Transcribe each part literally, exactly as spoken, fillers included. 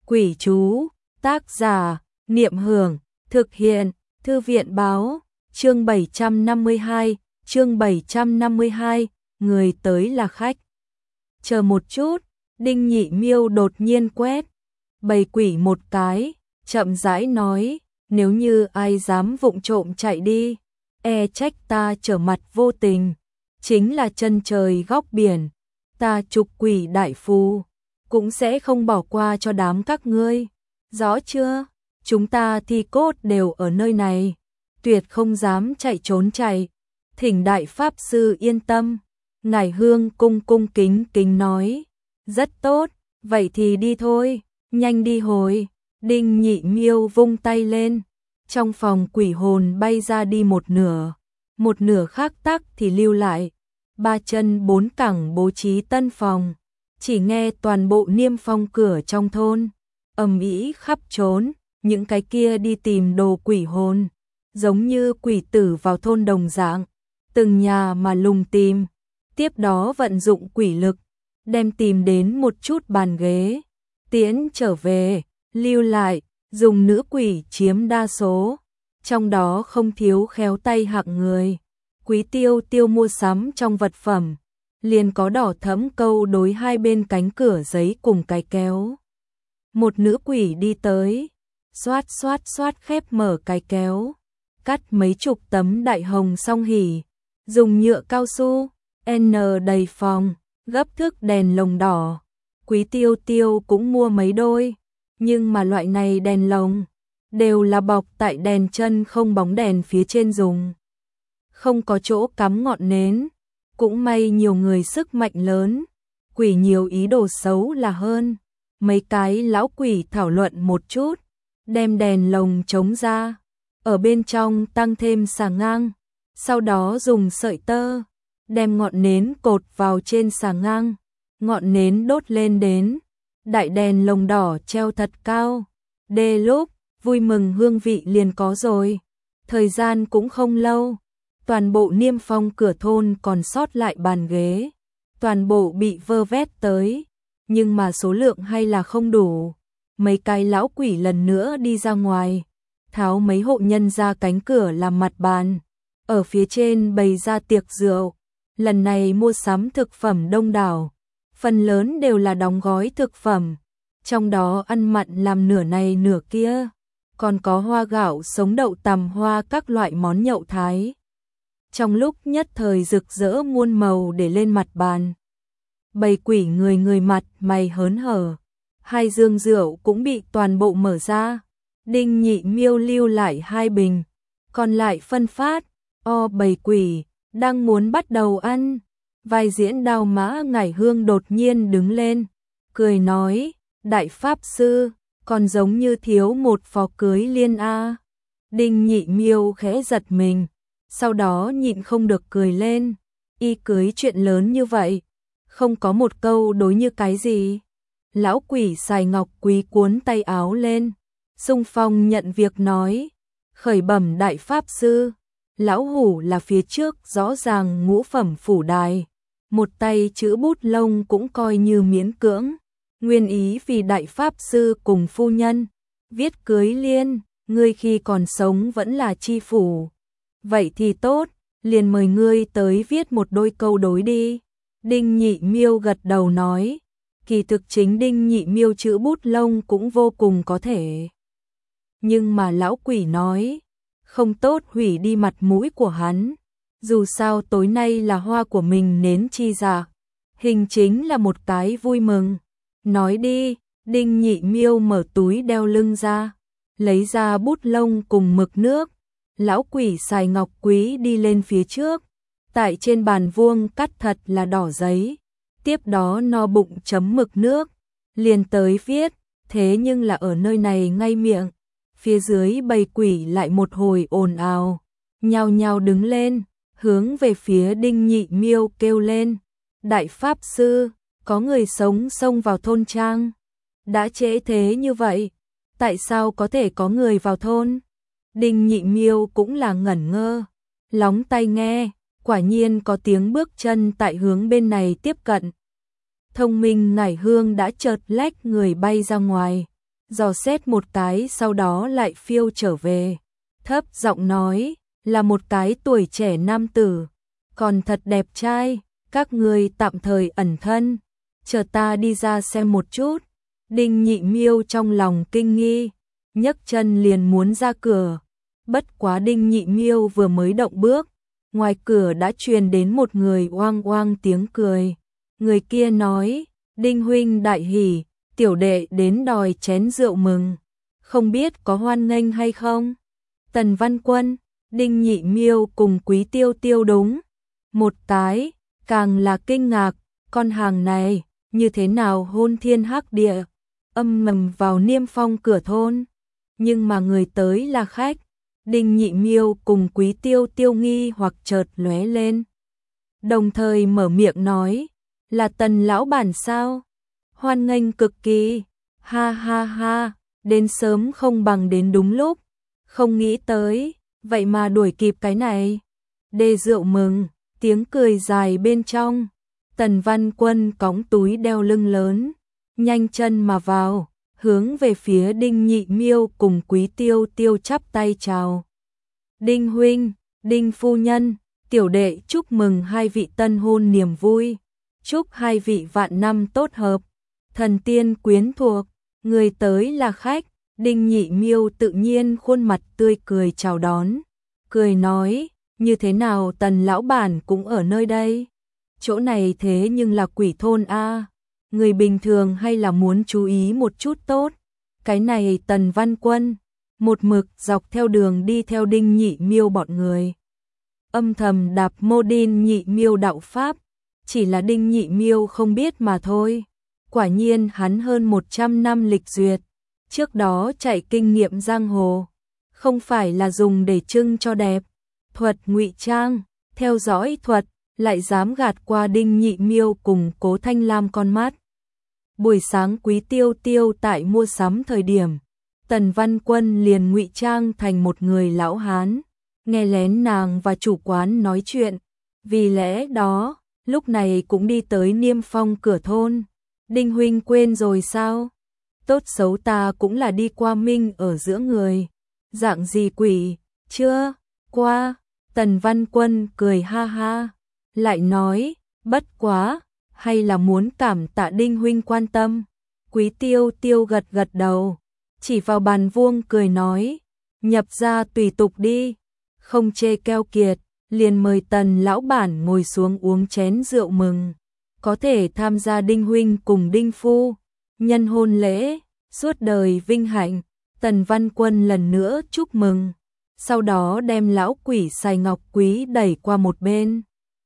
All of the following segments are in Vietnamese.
Quỷ chú, tác giả, Niệm Hưởng, thực hiện, Thư viện báo, chương bảy trăm năm mươi hai, chương bảy trăm năm mươi hai, người tới là khách. Chờ một chút, Đinh Nhị Miêu đột nhiên quét bầy quỷ một cái, chậm rãi nói, nếu như ai dám vụng trộm chạy đi, e trách ta trở mặt vô tình, chính là chân trời góc biển, ta trục quỷ đại phù, cũng sẽ không bỏ qua cho đám các ngươi, rõ chưa? Chúng ta thi cốt đều ở nơi này, tuyệt không dám chạy trốn chạy, thỉnh đại pháp sư yên tâm. Ngải Hương cung cung kính kính nói, rất tốt, vậy thì đi thôi, nhanh đi hồi. Đinh Nhị Miêu vung tay lên, trong phòng quỷ hồn bay ra đi một nửa, một nửa khác tắc thì lưu lại, ba chân bốn cẳng bố trí tân phòng, chỉ nghe toàn bộ niêm phong cửa trong thôn, ầm ĩ khắp trốn, những cái kia đi tìm đồ quỷ hồn, giống như quỷ tử vào thôn đồng dạng, từng nhà mà lùng tìm, tiếp đó vận dụng quỷ lực, đem tìm đến một chút bàn ghế, tiễn trở về, lưu lại, dùng nữ quỷ chiếm đa số, trong đó không thiếu khéo tay hạng người. Quý Tiêu Tiêu mua sắm trong vật phẩm, liền có đỏ thẫm câu đối hai bên cánh cửa giấy cùng cái kéo. Một nữ quỷ đi tới, xoát xoát xoát khép mở cái kéo, cắt mấy chục tấm đại hồng song hỉ, dùng nhựa cao su, N đầy phòng, gấp thước đèn lồng đỏ. Quý Tiêu Tiêu cũng mua mấy đôi, nhưng mà loại này đèn lồng đều là bọc tại đèn chân không bóng đèn phía trên dùng, không có chỗ cắm ngọn nến, cũng may nhiều người sức mạnh lớn, quỷ nhiều ý đồ xấu là hơn. Mấy cái lão quỷ thảo luận một chút, đem đèn lồng chống ra, ở bên trong tăng thêm xà ngang, sau đó dùng sợi tơ, đem ngọn nến cột vào trên xà ngang, ngọn nến đốt lên đến, đại đèn lồng đỏ treo thật cao, đê lúc, vui mừng hương vị liền có rồi, thời gian cũng không lâu, toàn bộ niêm phong cửa thôn còn sót lại bàn ghế, toàn bộ bị vơ vét tới, nhưng mà số lượng hay là không đủ, mấy cái lão quỷ lần nữa đi ra ngoài, tháo mấy hộ nhân ra cánh cửa làm mặt bàn, ở phía trên bày ra tiệc rượu, lần này mua sắm thực phẩm đông đảo, phần lớn đều là đóng gói thực phẩm, trong đó ăn mặn làm nửa này nửa kia, còn có hoa gạo sống đậu tằm hoa các loại món nhậu Thái. Trong lúc nhất thời rực rỡ muôn màu để lên mặt bàn, bầy quỷ người người mặt mày hớn hở, hai dương rượu cũng bị toàn bộ mở ra, Đinh Nhị Miêu lưu lại hai bình, còn lại phân phát, o bầy quỷ, đang muốn bắt đầu ăn, vai diễn Đao Mã Ngải Hương đột nhiên đứng lên, cười nói, đại pháp sư, còn giống như thiếu một phò cưới liên a. Đinh Nhị Miêu khẽ giật mình, sau đó nhịn không được cười lên, y cưới chuyện lớn như vậy, không có một câu đối như cái gì. Lão quỷ xài ngọc quý cuốn tay áo lên, xung phong nhận việc nói, khởi bẩm đại pháp sư, lão hủ là phía trước rõ ràng ngũ phẩm phủ đài, một tay chữ bút lông cũng coi như miễn cưỡng, nguyên ý vì đại pháp sư cùng phu nhân, viết cưới liên, ngươi khi còn sống vẫn là chi phủ. Vậy thì tốt, liền mời ngươi tới viết một đôi câu đối đi. Đinh Nhị Miêu gật đầu nói, kỳ thực chính Đinh Nhị Miêu chữ bút lông cũng vô cùng có thể. Nhưng mà lão quỷ nói, không tốt hủy đi mặt mũi của hắn, dù sao tối nay là hoa của mình nến chi dạ, hình chính là một cái vui mừng. Nói đi, Đinh Nhị Miêu mở túi đeo lưng ra, lấy ra bút lông cùng mực nước, lão quỷ xài ngọc quý đi lên phía trước, tại trên bàn vuông cắt thật là đỏ giấy, tiếp đó no bụng chấm mực nước, liền tới viết, thế nhưng là ở nơi này ngay miệng, phía dưới bầy quỷ lại một hồi ồn ào, nhao nhao đứng lên, hướng về phía Đinh Nhị Miêu kêu lên, đại pháp sư, có người sống xông vào thôn trang, đã trễ thế như vậy, tại sao có thể có người vào thôn? Đinh Nhị Miêu cũng là ngẩn ngơ, lóng tai nghe, quả nhiên có tiếng bước chân tại hướng bên này tiếp cận. Thông minh Ngải Hương đã chợt lách người bay ra ngoài, dò xét một cái sau đó lại phiêu trở về. Thấp giọng nói, là một cái tuổi trẻ nam tử, còn thật đẹp trai, các người tạm thời ẩn thân, chờ ta đi ra xem một chút. Đinh Nhị Miêu trong lòng kinh nghi, nhấc chân liền muốn ra cửa. Bất quá Đinh Nhị Miêu vừa mới động bước, ngoài cửa đã truyền đến một người oang oang tiếng cười. Người kia nói, Đinh huynh đại hỉ, tiểu đệ đến đòi chén rượu mừng, không biết có hoan nghênh hay không? Tần Văn Quân, Đinh Nhị Miêu cùng Quý Tiêu Tiêu đúng một cái, càng là kinh ngạc, con hàng này như thế nào hôn thiên hắc địa, âm mầm vào niêm phong cửa thôn, nhưng mà người tới là khách. Đinh Nhị Miêu cùng Quý Tiêu Tiêu nghi hoặc chợt lóe lên, đồng thời mở miệng nói, là Tần lão bản sao? Hoan nghênh cực kỳ, ha ha ha, đến sớm không bằng đến đúng lúc, không nghĩ tới, vậy mà đuổi kịp cái này. Đê rượu mừng, tiếng cười dài bên trong. Tần Văn Quân cõng túi đeo lưng lớn, nhanh chân mà vào, hướng về phía Đinh Nhị Miêu cùng Quý Tiêu Tiêu chắp tay chào. Đinh huynh, Đinh phu nhân, tiểu đệ chúc mừng hai vị tân hôn niềm vui, chúc hai vị vạn năm tốt hợp, thần tiên quyến thuộc, người tới là khách. Đinh Nhị Miêu tự nhiên khuôn mặt tươi cười chào đón, cười nói, như thế nào Tần lão bản cũng ở nơi đây? Chỗ này thế nhưng là quỷ thôn a, người bình thường hay là muốn chú ý một chút tốt. Cái này Tần Văn Quân, một mực dọc theo đường đi theo Đinh Nhị Miêu bọn người. Âm thầm đạp mô Đinh Nhị Miêu đạo pháp, chỉ là Đinh Nhị Miêu không biết mà thôi. Quả nhiên hắn hơn một trăm năm lịch duyệt, trước đó chạy kinh nghiệm giang hồ, không phải là dùng để trưng cho đẹp. Thuật ngụy trang, theo dõi thuật, lại dám gạt qua Đinh Nhị Miêu cùng Cố Thanh Lam con mắt. Buổi sáng Quý Tiêu Tiêu tại mua sắm thời điểm, Tần Văn Quân liền ngụy trang thành một người lão hán, nghe lén nàng và chủ quán nói chuyện, vì lẽ đó, lúc này cũng đi tới niêm phong cửa thôn. Đinh huynh quên rồi sao? Tốt xấu ta cũng là đi qua minh ở giữa người, dạng gì quỷ, chưa qua. Tần Văn Quân cười ha ha, lại nói, bất quá, hay là muốn cảm tạ Đinh huynh quan tâm. Quý Tiêu Tiêu gật gật đầu, chỉ vào bàn vuông cười nói, nhập ra tùy tục đi, không chê keo kiệt, liền mời Tần lão bản ngồi xuống uống chén rượu mừng, có thể tham gia Đinh huynh cùng Đinh phu nhân hôn lễ, suốt đời vinh hạnh. Tần Văn Quân lần nữa chúc mừng, sau đó đem lão quỷ xài ngọc quý đẩy qua một bên,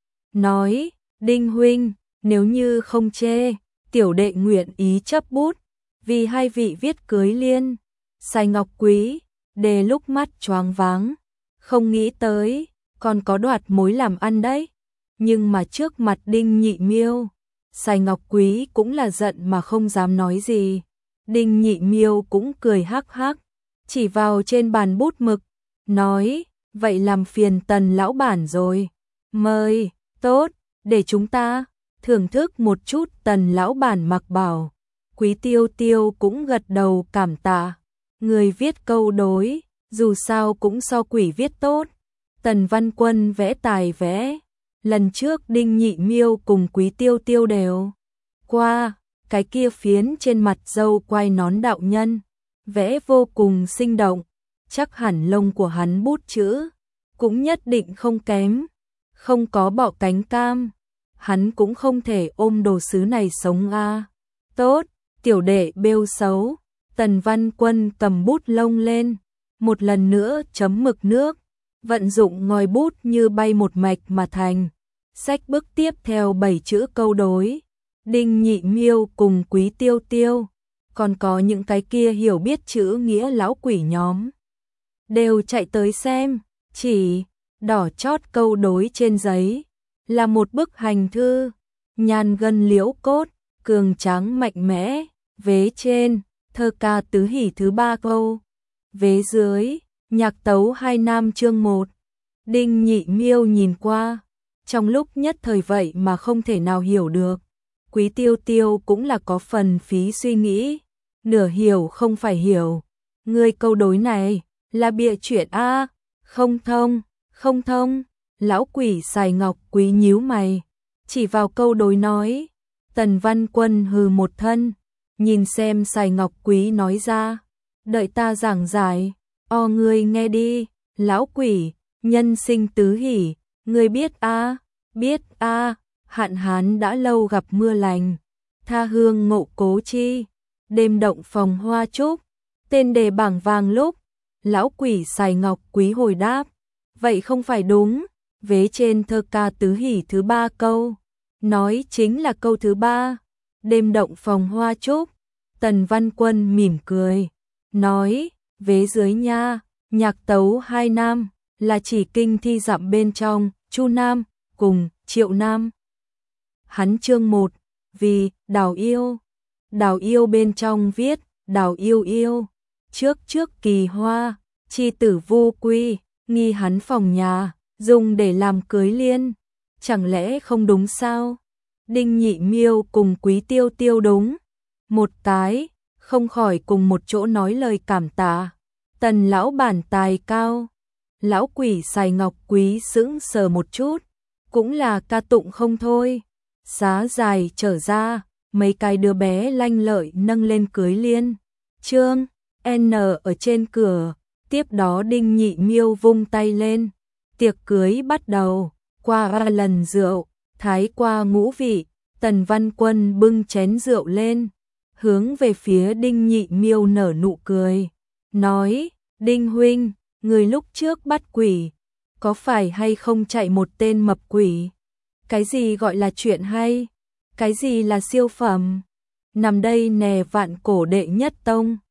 nói, Đinh huynh, nếu như không chê, tiểu đệ nguyện ý chấp bút, vì hai vị viết cưới liên. Xài ngọc quý, đề lúc mắt choáng váng, không nghĩ tới, còn có đoạt mối làm ăn đấy. Nhưng mà trước mặt Đinh Nhị Miêu, Xài ngọc quý cũng là giận mà không dám nói gì. Đinh Nhị Miêu cũng cười hắc hắc, chỉ vào trên bàn bút mực, nói, vậy làm phiền Tần lão bản rồi, mời, tốt, để chúng ta thưởng thức một chút Tần lão bản mặc bảo. Quý Tiêu Tiêu cũng gật đầu cảm tạ, người viết câu đối, dù sao cũng so quỷ viết tốt. Tần Văn Quân vẽ tài vẽ, lần trước Đinh Nhị Miêu cùng Quý Tiêu Tiêu đều qua, cái kia phiến trên mặt dâu quai nón đạo nhân, vẽ vô cùng sinh động, chắc hẳn lông của hắn bút chữ cũng nhất định không kém, không có bọ cánh cam, hắn cũng không thể ôm đồ sứ này sống a. Tốt, tiểu đệ bêu xấu. Tần Văn Quân cầm bút lông lên, một lần nữa chấm mực nước, vận dụng ngòi bút như bay một mạch mà thành. Sách bước tiếp theo bảy chữ câu đối. Đinh Nhị Miêu cùng Quý Tiêu Tiêu, còn có những cái kia hiểu biết chữ nghĩa lão quỷ nhóm, đều chạy tới xem, chỉ đỏ chót câu đối trên giấy, là một bức hành thư, nhàn gân liễu cốt, cường tráng mạnh mẽ, vế trên, thơ ca tứ hỷ thứ ba câu, vế dưới, nhạc tấu hai nam chương một. Đinh Nhị Miêu nhìn qua, trong lúc nhất thời vậy mà không thể nào hiểu được. Quý Tiêu Tiêu cũng là có phần phí suy nghĩ, nửa hiểu không phải hiểu. Ngươi câu đối này là bịa chuyện a, không thông, không thông. Lão quỷ xài ngọc quý nhíu mày, chỉ vào câu đối nói. Tần Văn Quân hừ một thân, nhìn xem xài ngọc quý nói ra. Đợi ta giảng giải, o ngươi nghe đi, lão quỷ, nhân sinh tứ hỷ, ngươi biết a, biết a, hạn hán đã lâu gặp mưa lành, tha hương ngộ cố chi, đêm động phòng hoa trúc, tên đề bảng vàng lúc. Lão quỷ xài ngọc quý hồi đáp, vậy không phải đúng, vế trên thơ ca tứ hỷ thứ ba câu, nói chính là câu thứ ba, đêm động phòng hoa trúc. Tần Văn Quân mỉm cười, nói, vế dưới nha, nhạc tấu hai nam, là chỉ kinh thi dặm bên trong, Chu Nam, cùng, Triệu Nam. Hắn chương một, vì, đào yêu, đào yêu bên trong viết, đào yêu yêu, trước trước kỳ hoa, chi tử vô quy, nghi hắn phòng nhà, dùng để làm cưới liên, chẳng lẽ không đúng sao? Đinh Nhị Miêu cùng Quý Tiêu Tiêu đúng, một cái, không khỏi cùng một chỗ nói lời cảm tạ. Tần lão bản tài cao, lão quỷ xài ngọc quý sững sờ một chút, cũng là ca tụng không thôi. Xá dài trở ra, mấy cái đứa bé lanh lợi nâng lên cưới liên. Trương N ở trên cửa, tiếp đó Đinh Nhị Miêu vung tay lên. Tiệc cưới bắt đầu, qua ba lần rượu, thái qua ngũ vị, Tần Văn Quân bưng chén rượu lên, hướng về phía Đinh Nhị Miêu nở nụ cười, nói, Đinh huynh, người lúc trước bắt quỷ, có phải hay không chạy một tên mập quỷ? Cái gì gọi là chuyện hay? Cái gì là siêu phẩm? Nằm đây nè vạn cổ đệ nhất tông.